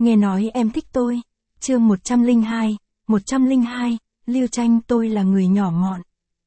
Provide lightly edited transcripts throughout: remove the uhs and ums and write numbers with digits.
Nghe nói em thích tôi. Chương 102, Lưu Tranh tôi là người nhỏ mọn.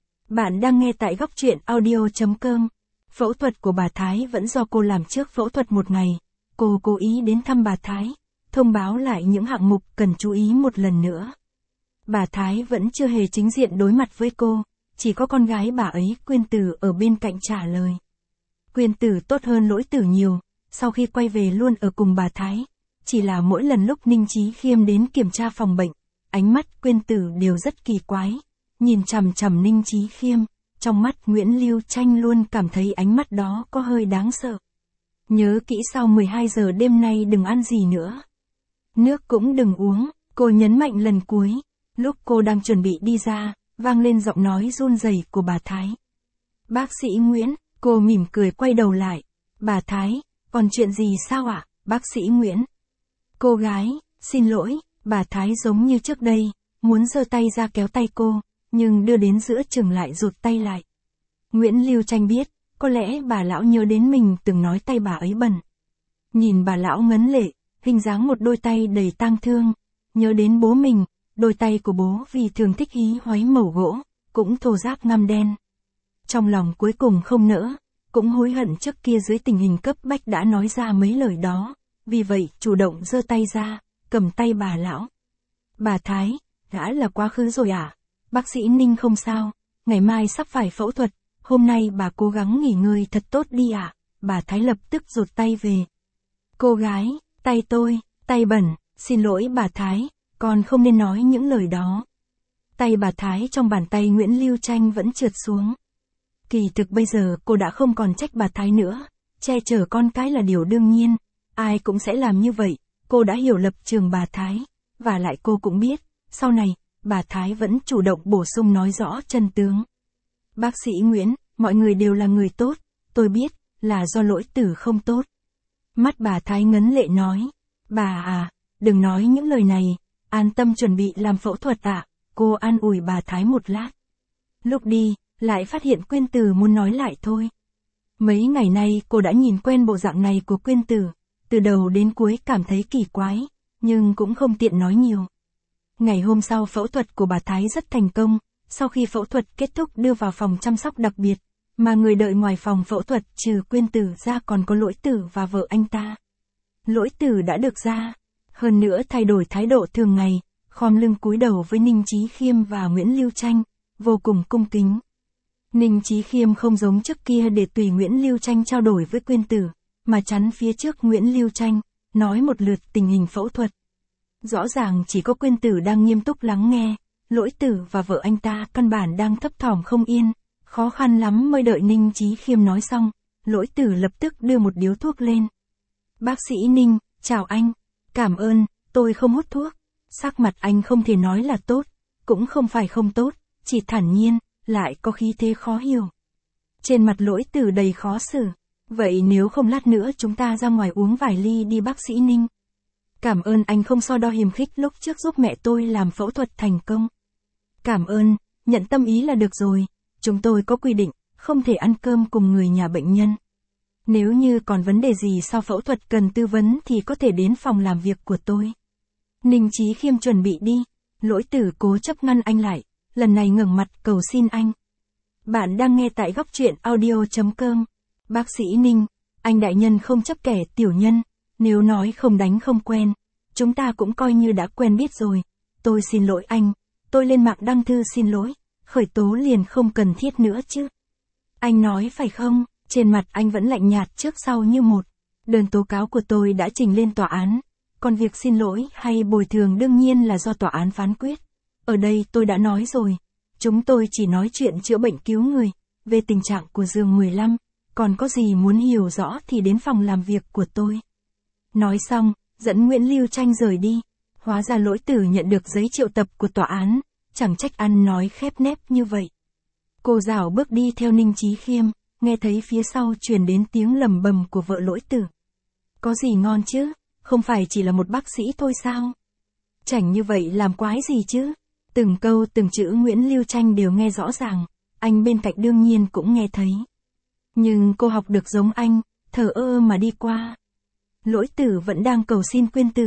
Bạn đang nghe tại góc truyện audio.com. Phẫu thuật của bà Thái vẫn do cô làm trước phẫu thuật một ngày. Cô cố ý đến thăm bà Thái, thông báo lại những hạng mục cần chú ý một lần nữa. Bà Thái vẫn chưa hề chính diện đối mặt với cô, chỉ có con gái bà ấy Quyên Tử ở bên cạnh trả lời. Quyên Tử tốt hơn Lỗi Tử nhiều, sau khi quay về luôn ở cùng bà Thái. Chỉ là mỗi lần lúc Ninh Chí Khiêm đến kiểm tra phòng bệnh, ánh mắt Quyên Tử đều rất kỳ quái. Nhìn chằm chằm Ninh Chí Khiêm, trong mắt Nguyễn Lưu Tranh luôn cảm thấy ánh mắt đó có hơi đáng sợ. Nhớ kỹ sau 12 giờ đêm nay đừng ăn gì nữa. Nước cũng đừng uống, cô nhấn mạnh lần cuối. Lúc cô đang chuẩn bị đi ra, vang lên giọng nói run rẩy của bà Thái. Bác sĩ Nguyễn, cô mỉm cười quay đầu lại. Bà Thái, còn chuyện gì sao ạ, bác sĩ Nguyễn? Cô gái, xin lỗi, bà Thái giống như trước đây, muốn giơ tay ra kéo tay cô, nhưng đưa đến giữa chừng lại rụt tay lại. Nguyễn Lưu Tranh biết, có lẽ bà lão nhớ đến mình từng nói tay bà ấy bẩn. Nhìn bà lão ngấn lệ, hình dáng một đôi tay đầy tang thương, nhớ đến bố mình, đôi tay của bố vì thường thích hí hoáy mẩu gỗ, cũng thô ráp ngăm đen. Trong lòng cuối cùng không nỡ, cũng hối hận trước kia dưới tình hình cấp bách đã nói ra mấy lời đó, vì vậy chủ động giơ tay ra, cầm tay bà lão. Bà Thái, đã là quá khứ rồi à? Bác sĩ Ninh không sao, ngày mai sắp phải phẫu thuật, hôm nay bà cố gắng nghỉ ngơi thật tốt đi ạ. Bà Thái lập tức rụt tay về. Cô gái, tay tôi, tay bẩn, xin lỗi bà Thái, con không nên nói những lời đó. Tay bà Thái trong bàn tay Nguyễn Lưu Tranh vẫn trượt xuống. Kỳ thực bây giờ cô đã không còn trách bà Thái nữa, che chở con cái là điều đương nhiên, ai cũng sẽ làm như vậy, cô đã hiểu lập trường bà Thái, và lại cô cũng biết, sau này, bà Thái vẫn chủ động bổ sung nói rõ chân tướng. Bác sĩ Nguyễn, mọi người đều là người tốt, tôi biết, là do Lỗi Tử không tốt. Mắt bà Thái ngấn lệ nói, bà à, đừng nói những lời này, an tâm chuẩn bị làm phẫu thuật ạ. Cô an ủi bà Thái một lát. Lúc đi, lại phát hiện Quyên Tử muốn nói lại thôi. Mấy ngày nay cô đã nhìn quen bộ dạng này của Quyên Tử, từ đầu đến cuối cảm thấy kỳ quái, nhưng cũng không tiện nói nhiều. Ngày hôm sau phẫu thuật của bà Thái rất thành công, sau khi phẫu thuật kết thúc đưa vào phòng chăm sóc đặc biệt, mà người đợi ngoài phòng phẫu thuật trừ Quyên Tử ra còn có Lỗi Tử và vợ anh ta. Lỗi Tử đã được ra, hơn nữa thay đổi thái độ thường ngày, khom lưng cúi đầu với Ninh Chí Khiêm và Nguyễn Lưu Tranh, vô cùng cung kính. Ninh Chí Khiêm không giống trước kia để tùy Nguyễn Lưu Tranh trao đổi với Quyên Tử, mà chắn phía trước Nguyễn Lưu Tranh, nói một lượt tình hình phẫu thuật. Rõ ràng chỉ có Quyên Tử đang nghiêm túc lắng nghe, Lỗi Tử và vợ anh ta căn bản đang thấp thỏm không yên, khó khăn lắm mới đợi Ninh Chí Khiêm nói xong, Lỗi Tử lập tức đưa một điếu thuốc lên. Bác sĩ Ninh, chào anh, cảm ơn, tôi không hút thuốc. Sắc mặt anh không thể nói là tốt, cũng không phải không tốt, chỉ thản nhiên, lại có khí thế khó hiểu. Trên mặt Lỗi Tử đầy khó xử, vậy nếu không lát nữa chúng ta ra ngoài uống vài ly đi bác sĩ Ninh. Cảm ơn anh không so đo hiềm khích lúc trước giúp mẹ tôi làm phẫu thuật thành công. Cảm ơn, nhận tâm ý là được rồi, chúng tôi có quy định, không thể ăn cơm cùng người nhà bệnh nhân. Nếu như còn vấn đề gì sau phẫu thuật cần tư vấn thì có thể đến phòng làm việc của tôi. Ninh Chí Khiêm chuẩn bị đi, Lỗi Tử cố chấp ngăn anh lại, lần này ngẩng mặt cầu xin anh. Bạn đang nghe tại góc truyện audio.com. Bác sĩ Ninh, anh đại nhân không chấp kẻ tiểu nhân, nếu nói không đánh không quen, chúng ta cũng coi như đã quen biết rồi. Tôi xin lỗi anh, tôi lên mạng đăng thư xin lỗi, khởi tố liền không cần thiết nữa chứ. Anh nói phải không, trên mặt anh vẫn lạnh nhạt trước sau như một. Đơn tố cáo của tôi đã trình lên tòa án. Còn việc xin lỗi hay bồi thường đương nhiên là do tòa án phán quyết. Ở đây tôi đã nói rồi, chúng tôi chỉ nói chuyện chữa bệnh cứu người, về tình trạng của giường 15, còn có gì muốn hiểu rõ thì đến phòng làm việc của tôi. Nói xong, dẫn Nguyễn Lưu Tranh rời đi, hóa ra Lỗi Tử nhận được giấy triệu tập của tòa án, chẳng trách ăn nói khép nép như vậy. Cô rảo bước đi theo Ninh Chí Khiêm, nghe thấy phía sau truyền đến tiếng lầm bầm của vợ Lỗi Tử. Có gì ngon chứ? Không phải chỉ là một bác sĩ thôi sao? Chảnh như vậy làm quái gì chứ? Từng câu từng chữ Nguyễn Lưu Tranh đều nghe rõ ràng, anh bên cạnh đương nhiên cũng nghe thấy. Nhưng cô học được giống anh, thờ ơ mà đi qua. Lỗi Tử vẫn đang cầu xin Quyên Tử.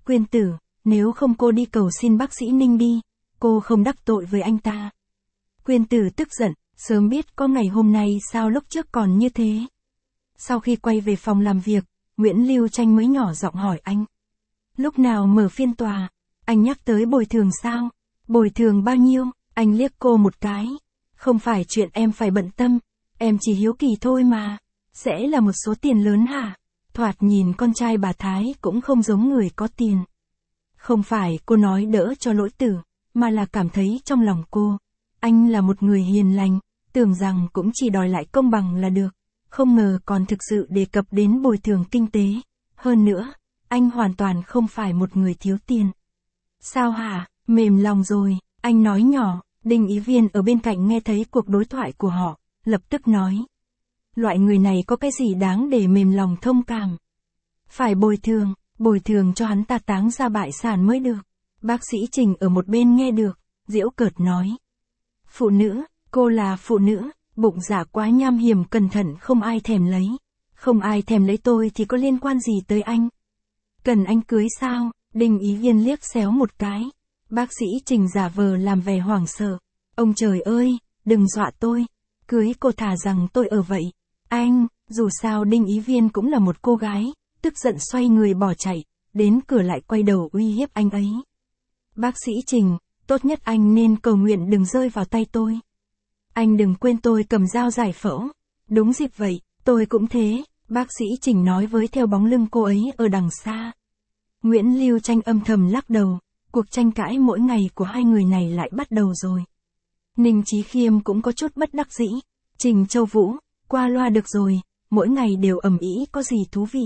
Quyên tử, nếu không cô đi cầu xin bác sĩ Ninh đi, cô không đắc tội với anh ta. Quyên tử tức giận, sớm biết có ngày hôm nay sao lúc trước còn như thế. Sau khi quay về phòng làm việc, Nguyễn Lưu Tranh mới nhỏ giọng hỏi anh. Lúc nào mở phiên tòa? Anh nhắc tới bồi thường sao? Bồi thường bao nhiêu? Anh liếc cô một cái. Không phải chuyện em phải bận tâm, em chỉ hiếu kỳ thôi mà. Sẽ là một số tiền lớn hả? Thoạt nhìn con trai bà Thái cũng không giống người có tiền. Không phải cô nói đỡ cho Lỗi Tử, mà là cảm thấy trong lòng cô, anh là một người hiền lành, tưởng rằng cũng chỉ đòi lại công bằng là được. Không ngờ còn thực sự đề cập đến bồi thường kinh tế. Hơn nữa, anh hoàn toàn không phải một người thiếu tiền. Sao hả, mềm lòng rồi, anh nói nhỏ. Đinh Ý Viên ở bên cạnh nghe thấy cuộc đối thoại của họ, lập tức nói. Loại người này có cái gì đáng để mềm lòng thông cảm. Phải bồi thường cho hắn ta táng ra bại sản mới được. Bác sĩ Trình ở một bên nghe được, giễu cợt nói. Phụ nữ, cô là phụ nữ, bụng dạ quá nham hiểm cẩn thận không ai thèm lấy. Không ai thèm lấy tôi thì có liên quan gì tới anh? Cần anh cưới sao? Đinh Ý Viên liếc xéo một cái. Bác sĩ Trình giả vờ làm vẻ hoảng sợ. Ông trời ơi, đừng dọa tôi. Cưới cô thà rằng tôi ở vậy. Anh, dù sao Đinh Ý Viên cũng là một cô gái, tức giận xoay người bỏ chạy, đến cửa lại quay đầu uy hiếp anh ấy. Bác sĩ Trình, tốt nhất anh nên cầu nguyện đừng rơi vào tay tôi. Anh đừng quên tôi cầm dao giải phẫu. Đúng dịp vậy, tôi cũng thế, bác sĩ Trình nói với theo bóng lưng cô ấy ở đằng xa. Nguyễn Lưu Tranh âm thầm lắc đầu, cuộc tranh cãi mỗi ngày của hai người này lại bắt đầu rồi. Ninh Chí Khiêm cũng có chút bất đắc dĩ. Trình Châu Vũ, qua loa được rồi, mỗi ngày đều ầm ĩ có gì thú vị.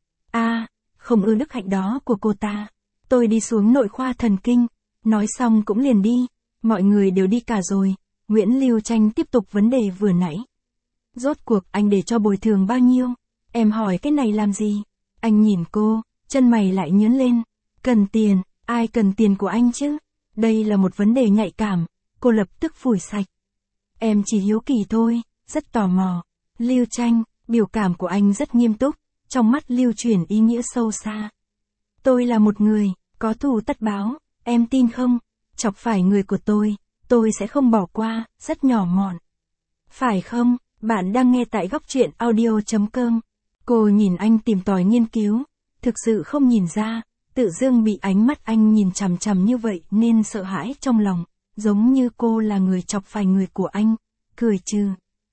Không ưa đức hạnh đó của cô ta. Tôi đi xuống nội khoa thần kinh, nói xong cũng liền đi, mọi người đều đi cả rồi. Nguyễn Lưu Tranh tiếp tục vấn đề vừa nãy. Rốt cuộc anh để cho bồi thường bao nhiêu? Em hỏi cái này làm gì? Anh nhìn cô, chân mày lại nhướng lên. Cần tiền, ai cần tiền của anh chứ? Đây là một vấn đề nhạy cảm, cô lập tức phủi sạch. Em chỉ hiếu kỳ thôi, rất tò mò. Lưu Tranh, biểu cảm của anh rất nghiêm túc, trong mắt lưu chuyển ý nghĩa sâu xa. Tôi là một người, có thù tất báo, em tin không? Chọc phải người của tôi sẽ không bỏ qua, rất nhỏ mọn. Phải không? Bạn đang nghe tại góc truyện audio.com. Cô nhìn anh tìm tòi nghiên cứu, thực sự không nhìn ra, tự dưng bị ánh mắt anh nhìn chằm chằm như vậy nên sợ hãi trong lòng, giống như cô là người chọc phải người của anh, cười trừ.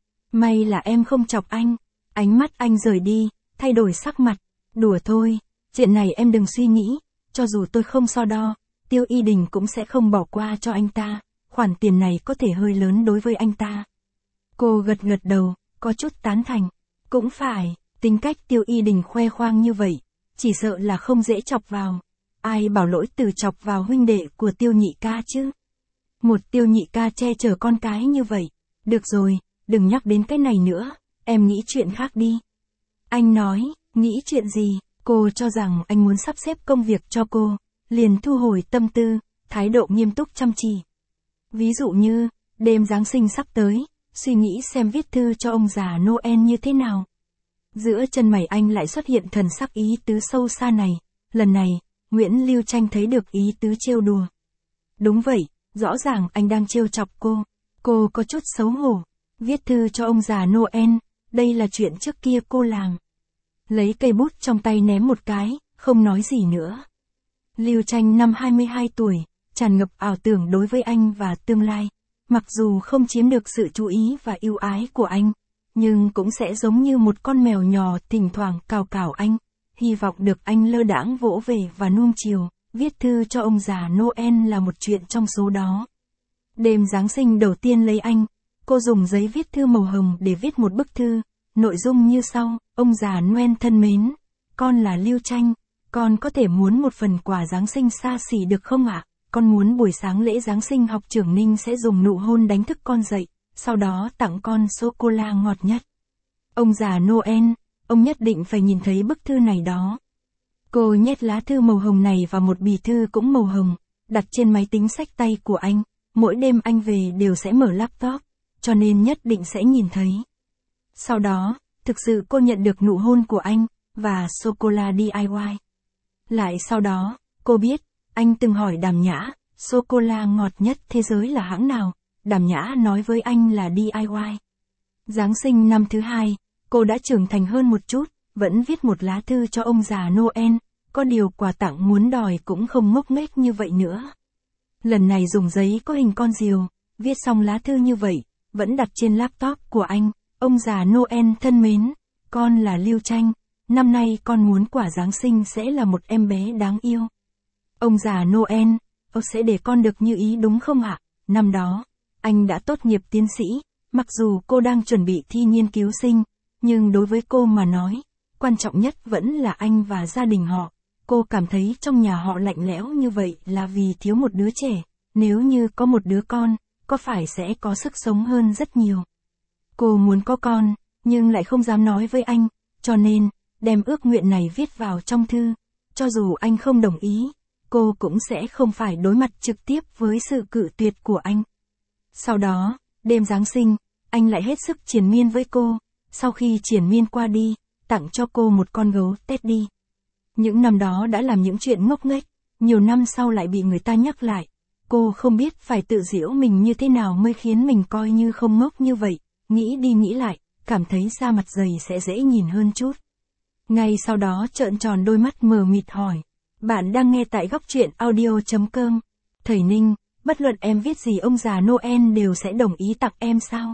May là em không chọc anh. Ánh mắt anh rời đi, thay đổi sắc mặt. Đùa thôi, chuyện này em đừng suy nghĩ, cho dù tôi không so đo, Tiêu Y Đình cũng sẽ không bỏ qua cho anh ta, khoản tiền này có thể hơi lớn đối với anh ta. Cô gật đầu, có chút tán thành. Cũng phải, tính cách Tiêu Y Đình khoe khoang như vậy, chỉ sợ là không dễ chọc vào. Ai bảo Lỗi Tử chọc vào huynh đệ của Tiêu nhị ca chứ? Một Tiêu nhị ca che chở con cái như vậy. Được rồi, đừng nhắc đến cái này nữa, em nghĩ chuyện khác đi. Anh nói, nghĩ chuyện gì? Cô cho rằng anh muốn sắp xếp công việc cho cô, liền thu hồi tâm tư, thái độ nghiêm túc chăm chỉ. Ví dụ như, đêm Giáng sinh sắp tới, suy nghĩ xem viết thư cho ông già Noel như thế nào. Giữa chân mày anh lại xuất hiện thần sắc ý tứ sâu xa này, lần này, Nguyễn Lưu Tranh thấy được ý tứ trêu đùa. Đúng vậy, rõ ràng anh đang trêu chọc cô có chút xấu hổ. Viết thư cho ông già Noel, đây là chuyện trước kia cô làm. Lấy cây bút trong tay ném một cái, không nói gì nữa. Lưu Tranh năm 22 tuổi, tràn ngập ảo tưởng đối với anh và tương lai. Mặc dù không chiếm được sự chú ý và yêu ái của anh, nhưng cũng sẽ giống như một con mèo nhỏ thỉnh thoảng cào cào anh, hy vọng được anh lơ đãng vỗ về và nuông chiều. Viết thư cho ông già Noel là một chuyện trong số đó. Đêm Giáng sinh đầu tiên lấy anh, cô dùng giấy viết thư màu hồng để viết một bức thư, nội dung như sau: ông già Noel thân mến, con là Lưu Tranh, con có thể muốn một phần quà Giáng sinh xa xỉ được không ạ? Con muốn buổi sáng lễ Giáng sinh học trưởng Ninh sẽ dùng nụ hôn đánh thức con dậy, sau đó tặng con sô-cô-la ngọt nhất. Ông già Noel, ông nhất định phải nhìn thấy bức thư này đó. Cô nhét lá thư màu hồng này vào một bì thư cũng màu hồng, đặt trên máy tính xách tay của anh. Mỗi đêm anh về đều sẽ mở laptop, cho nên nhất định sẽ nhìn thấy. Sau đó, thực sự cô nhận được nụ hôn của anh, và sô-cô-la DIY. Lại sau đó, Cô biết, anh từng hỏi Đàm Nhã, sô-cô-la ngọt nhất thế giới là hãng nào? Đàm Nhã nói với anh là DIY. Giáng sinh năm thứ 2, cô đã trưởng thành hơn một chút, vẫn viết một lá thư cho ông già Noel, có điều quà tặng muốn đòi cũng không ngốc nghếch như vậy nữa. Lần này dùng giấy có hình con diều, viết xong lá thư như vậy, vẫn đặt trên laptop của anh. Ông già Noel thân mến, con là Lưu Tranh, năm nay con muốn quả Giáng sinh sẽ là một em bé đáng yêu. Ông già Noel, ông sẽ để con được như ý đúng không ạ? Năm đó, anh đã tốt nghiệp tiến sĩ, mặc dù cô đang chuẩn bị thi nghiên cứu sinh, nhưng đối với cô mà nói, quan trọng nhất vẫn là anh và gia đình họ. Cô cảm thấy trong nhà họ lạnh lẽo như vậy là vì thiếu một đứa trẻ, nếu như có một đứa con, có phải sẽ có sức sống hơn rất nhiều. Cô muốn có con, nhưng lại không dám nói với anh, cho nên, đem ước nguyện này viết vào trong thư. Cho dù anh không đồng ý, cô cũng sẽ không phải đối mặt trực tiếp với sự cự tuyệt của anh. Sau đó, đêm Giáng sinh, anh lại hết sức triền miên với cô. Sau khi triền miên qua đi, tặng cho cô một con gấu Teddy. Những năm đó đã làm những chuyện ngốc nghếch, nhiều năm sau lại bị người ta nhắc lại. Cô không biết phải tự giễu mình như thế nào mới khiến mình coi như không ngốc như vậy. Nghĩ đi nghĩ lại, cảm thấy da mặt dày sẽ dễ nhìn hơn chút. Ngay sau đó trợn tròn đôi mắt mờ mịt hỏi. Bạn đang nghe tại góc truyện audio.com. Thầy Ninh, bất luận em viết gì ông già Noel đều sẽ đồng ý tặng em sao?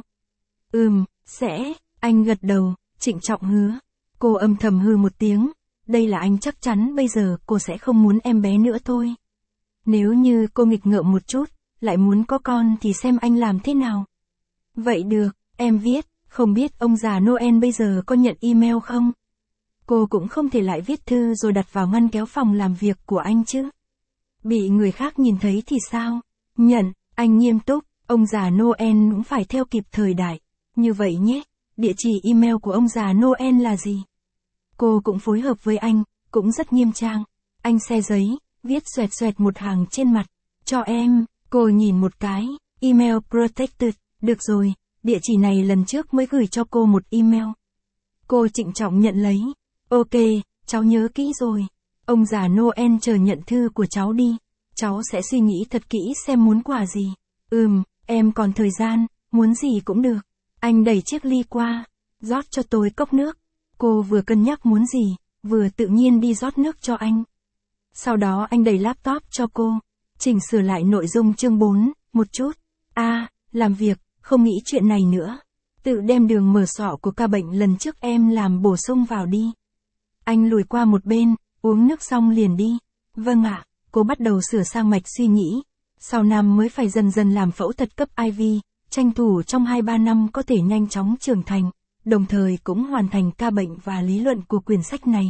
Sẽ, anh gật đầu, trịnh trọng hứa. Cô âm thầm hư một tiếng. Đây là anh chắc chắn bây giờ cô sẽ không muốn em bé nữa thôi. Nếu như cô nghịch ngợm một chút, lại muốn có con thì xem anh làm thế nào. Vậy được, em viết, không biết ông già Noel bây giờ có nhận email không? Cô cũng không thể lại viết thư rồi đặt vào ngăn kéo phòng làm việc của anh chứ. Bị người khác nhìn thấy thì sao? Nhận, anh nghiêm túc, ông già Noel cũng phải theo kịp thời đại. Như vậy nhé, địa chỉ email của ông già Noel là gì? Cô cũng phối hợp với anh, cũng rất nghiêm trang. Anh xe giấy, viết xoẹt xoẹt một hàng trên mặt. Cho em, cô nhìn một cái, email protected, được rồi, địa chỉ này lần trước mới gửi cho cô một email. Cô trịnh trọng nhận lấy. Ok, cháu nhớ kỹ rồi. Ông già Noel chờ nhận thư của cháu đi. Cháu sẽ suy nghĩ thật kỹ xem muốn quà gì. Em còn thời gian, muốn gì cũng được. Anh đẩy chiếc ly qua, rót cho tôi cốc nước. Cô vừa cân nhắc muốn gì, vừa tự nhiên đi rót nước cho anh. Sau đó anh đẩy laptop cho cô, chỉnh sửa lại nội dung chương 4, một chút. Làm việc, không nghĩ chuyện này nữa. Tự đem đường mở sọ của ca bệnh lần trước em làm bổ sung vào đi. Anh lùi qua một bên, uống nước xong liền đi. Vâng ạ, cô bắt đầu sửa sang mạch suy nghĩ. Sau năm mới phải dần dần làm phẫu thuật cấp IV, tranh thủ trong 2-3 năm có thể nhanh chóng trưởng thành, đồng thời cũng hoàn thành ca bệnh và lý luận của quyển sách này.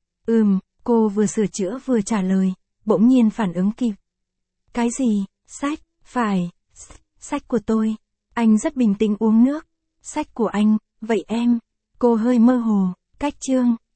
Cô vừa sửa chữa vừa trả lời, bỗng nhiên phản ứng kịp. Cái gì? Sách? Phải, sách của tôi. Anh rất bình tĩnh uống nước. Sách của anh, vậy em? Cô hơi mơ hồ, cách chương.